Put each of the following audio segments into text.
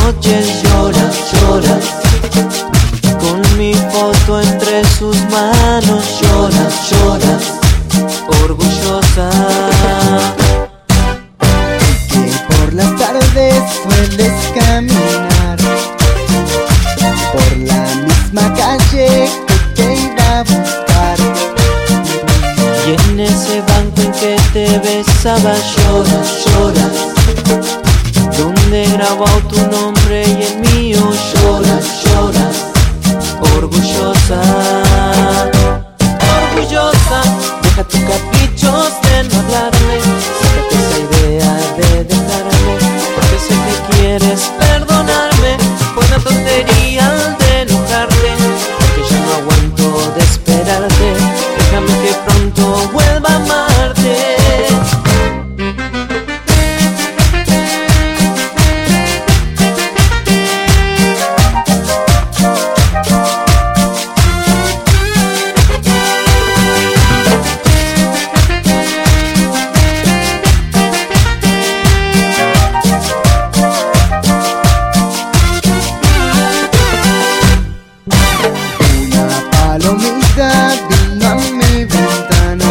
noches llora, llora. Con mi foto entre sus manos llora, llora, orgullosa. Que por las tardes sueles caminar por la misma calle que te iba a buscar, y en ese banco en que te besaba llora, llora, donde grabó tu nombre y el mío llora, llora, orgullosa, orgullosa. Deja tus caprichos de no hablarme, sácate esa idea de dejarme, porque sé que quieres perdonarme. Fue una tontería de enojarte, porque ya no aguanto de esperarte. Déjame que pronto vuelva a amarte. Palomita vino a mi ventana,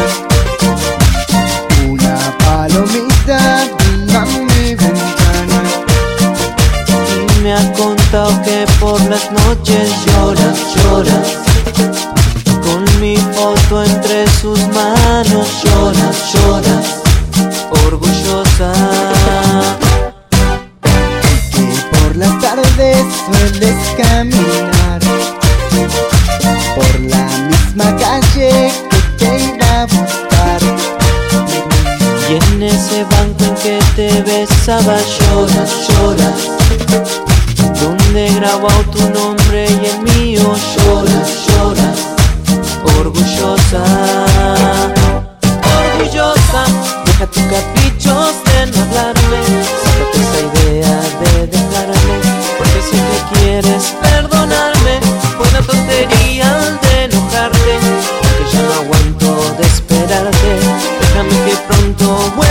una palomita vino a mi ventana, Y me ha contado que por las noches llora, llora. Con mi foto entre sus manos llora, llora, orgullosa. que por las tardes sueles caminar por la misma calle que te iba a buscar, Y en ese banco en que te besaba llora, llora, donde grabó tu nombre y el mío llora, llora, orgullosa, orgullosa. Deja tus caprichos de no hablarme, sácate esa idea de dejarme, porque sé que quieres perdonarme. Fue una tontería de enojarte, porque ya no aguanto de esperarte. Déjame que pronto vuelva